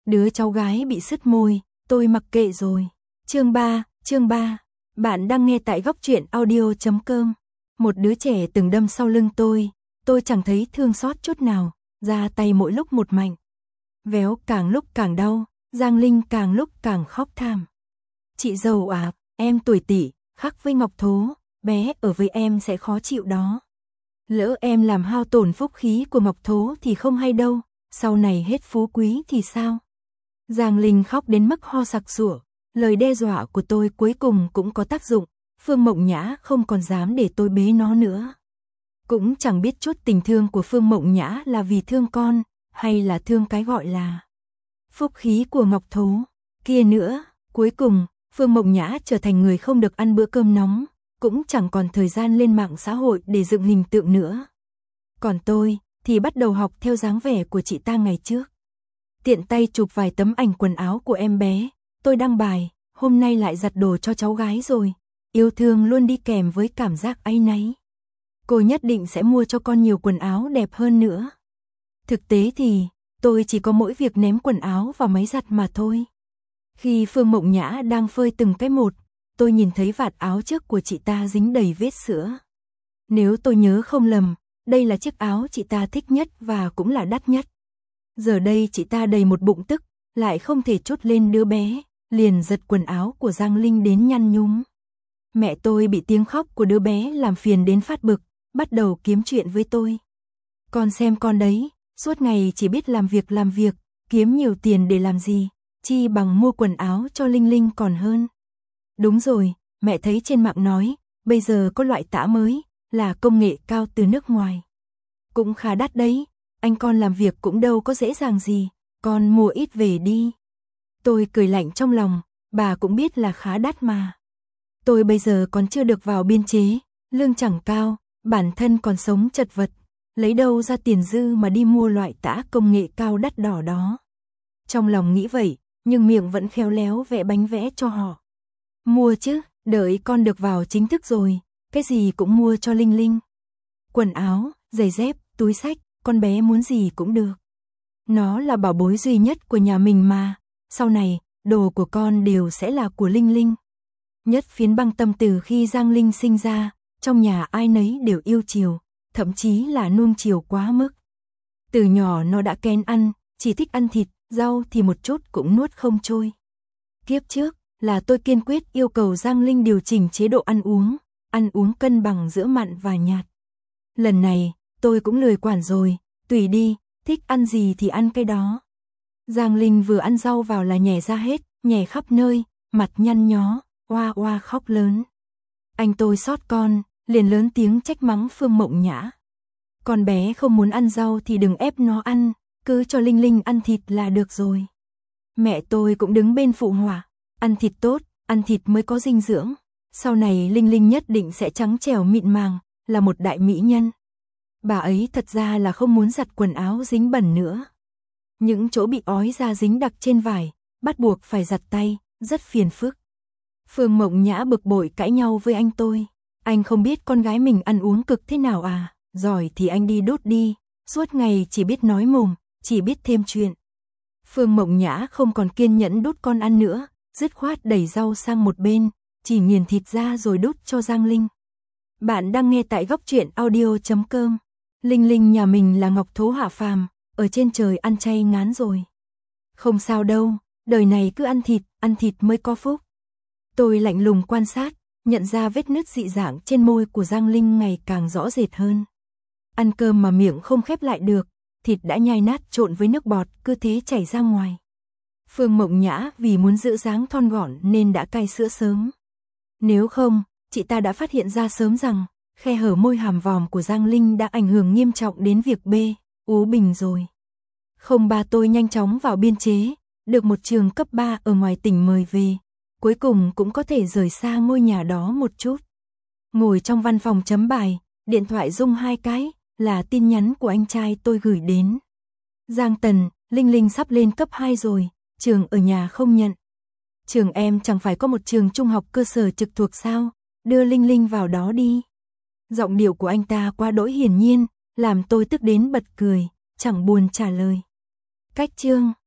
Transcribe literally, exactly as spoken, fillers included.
Đứa cháu gái bị sứt môi, tôi mặc kệ rồi. Chương ba, chương ba. Bạn đang nghe tại góc truyện audio chấm com. Một đứa trẻ từng đâm sau lưng tôi, tôi chẳng thấy thương xót chút nào, ra tay mỗi lúc một mạnh. Véo càng lúc càng đau, Giang Linh càng lúc càng khóc thảm. Chị dâu à, em tuổi tỵ, khác với Ngọc Thố, bé ở với em sẽ khó chịu đó. Lỡ em làm hao tổn phúc khí của Ngọc Thố thì không hay đâu, sau này hết phú quý thì sao? Giang Linh khóc đến mức ho sặc sụa, lời đe dọa của tôi cuối cùng cũng có tác dụng, Phương Mộng Nhã không còn dám để tôi bế nó nữa. Cũng chẳng biết chút tình thương của Phương Mộng Nhã là vì thương con, hay là thương cái gọi là phúc khí của Ngọc Thố. Kia nữa, cuối cùng, Phương Mộng Nhã trở thành người không được ăn bữa cơm nóng, cũng chẳng còn thời gian lên mạng xã hội để dựng hình tượng nữa. Còn tôi, thì bắt đầu học theo dáng vẻ của chị ta ngày trước. Tiện tay chụp vài tấm ảnh quần áo của em bé, tôi đăng bài, hôm nay lại giặt đồ cho cháu gái rồi. Yêu thương luôn đi kèm với cảm giác áy náy. Cô nhất định sẽ mua cho con nhiều quần áo đẹp hơn nữa. Thực tế thì, tôi chỉ có mỗi việc ném quần áo vào máy giặt mà thôi. Khi Phương Mộng Nhã đang phơi từng cái một, tôi nhìn thấy vạt áo trước của chị ta dính đầy vết sữa. Nếu tôi nhớ không lầm, đây là chiếc áo chị ta thích nhất và cũng là đắt nhất. Giờ đây chị ta đầy một bụng tức, lại không thể trút lên đứa bé, liền giật quần áo của Giang Linh đến nhăn nhúm. Mẹ tôi bị tiếng khóc của đứa bé làm phiền đến phát bực, bắt đầu kiếm chuyện với tôi. Con xem con đấy, suốt ngày chỉ biết làm việc làm việc, kiếm nhiều tiền để làm gì, chi bằng mua quần áo cho Linh Linh còn hơn. Đúng rồi, mẹ thấy trên mạng nói, bây giờ có loại tã mới, là công nghệ cao từ nước ngoài. Cũng khá đắt đấy, anh con làm việc cũng đâu có dễ dàng gì, con mua ít về đi. Tôi cười lạnh trong lòng, bà cũng biết là khá đắt mà. Tôi bây giờ còn chưa được vào biên chế, lương chẳng cao, bản thân còn sống chật vật, lấy đâu ra tiền dư mà đi mua loại tã công nghệ cao đắt đỏ đó. Trong lòng nghĩ vậy, nhưng miệng vẫn khéo léo vẽ bánh vẽ cho họ. Mua chứ, đợi con được vào chính thức rồi, cái gì cũng mua cho Linh Linh. Quần áo, giày dép, túi xách, con bé muốn gì cũng được. Nó là bảo bối duy nhất của nhà mình mà, sau này, đồ của con đều sẽ là của Linh Linh. Nhất phiến băng tâm từ khi Giang Linh sinh ra, trong nhà ai nấy đều yêu chiều, thậm chí là nuông chiều quá mức. Từ nhỏ nó đã kén ăn, chỉ thích ăn thịt, rau thì một chút cũng nuốt không trôi. Kiếp trước, là tôi kiên quyết yêu cầu Giang Linh điều chỉnh chế độ ăn uống, ăn uống cân bằng giữa mặn và nhạt. Lần này, tôi cũng lười quản rồi, tùy đi, thích ăn gì thì ăn cái đó. Giang Linh vừa ăn rau vào là nhè ra hết, nhè khắp nơi, mặt nhăn nhó, oa oa khóc lớn. Anh tôi xót con, liền lớn tiếng trách mắng Phương Mộng Nhã. Con bé không muốn ăn rau thì đừng ép nó ăn, cứ cho Linh Linh ăn thịt là được rồi. Mẹ tôi cũng đứng bên phụ họa, ăn thịt tốt, ăn thịt mới có dinh dưỡng. Sau này Linh Linh nhất định sẽ trắng trẻo mịn màng, là một đại mỹ nhân. Bà ấy thật ra là không muốn giặt quần áo dính bẩn nữa. Những chỗ bị ói ra dính đặc trên vải, bắt buộc phải giặt tay, rất phiền phức. Phương Mộng Nhã bực bội cãi nhau với anh tôi. Anh không biết con gái mình ăn uống cực thế nào à, giỏi thì anh đi đốt đi, suốt ngày chỉ biết nói mồm, chỉ biết thêm chuyện. Phương Mộng Nhã không còn kiên nhẫn đút con ăn nữa, dứt khoát đẩy rau sang một bên, chỉ nghiền thịt ra rồi đút cho Giang Linh. Bạn đang nghe tại góc truyện audio chấm com. Linh Linh nhà mình là Ngọc Thố hạ phàm, ở trên trời ăn chay ngán rồi. Không sao đâu, đời này cứ ăn thịt, ăn thịt mới có phúc. Tôi lạnh lùng quan sát, nhận ra vết nứt dị dạng trên môi của Giang Linh ngày càng rõ rệt hơn. Ăn cơm mà miệng không khép lại được, thịt đã nhai nát trộn với nước bọt cứ thế chảy ra ngoài. Phương Mộng Nhã vì muốn giữ dáng thon gọn nên đã cai sữa sớm. Nếu không, chị ta đã phát hiện ra sớm rằng khe hở môi hàm vòm của Giang Linh đã ảnh hưởng nghiêm trọng đến việc bê, ú bình rồi. Không ba tôi nhanh chóng vào biên chế, được một trường cấp ba ở ngoài tỉnh mời về, cuối cùng cũng có thể rời xa ngôi nhà đó một chút. Ngồi trong văn phòng chấm bài, điện thoại rung hai cái, là tin nhắn của anh trai tôi gửi đến. Giang Tần, Linh Linh sắp lên cấp hai rồi, trường ở nhà không nhận. Trường em chẳng phải có một trường trung học cơ sở trực thuộc sao, đưa Linh Linh vào đó đi. Giọng điệu của anh ta quá đỗi hiển nhiên, làm tôi tức đến bật cười, chẳng buồn trả lời. Cách chương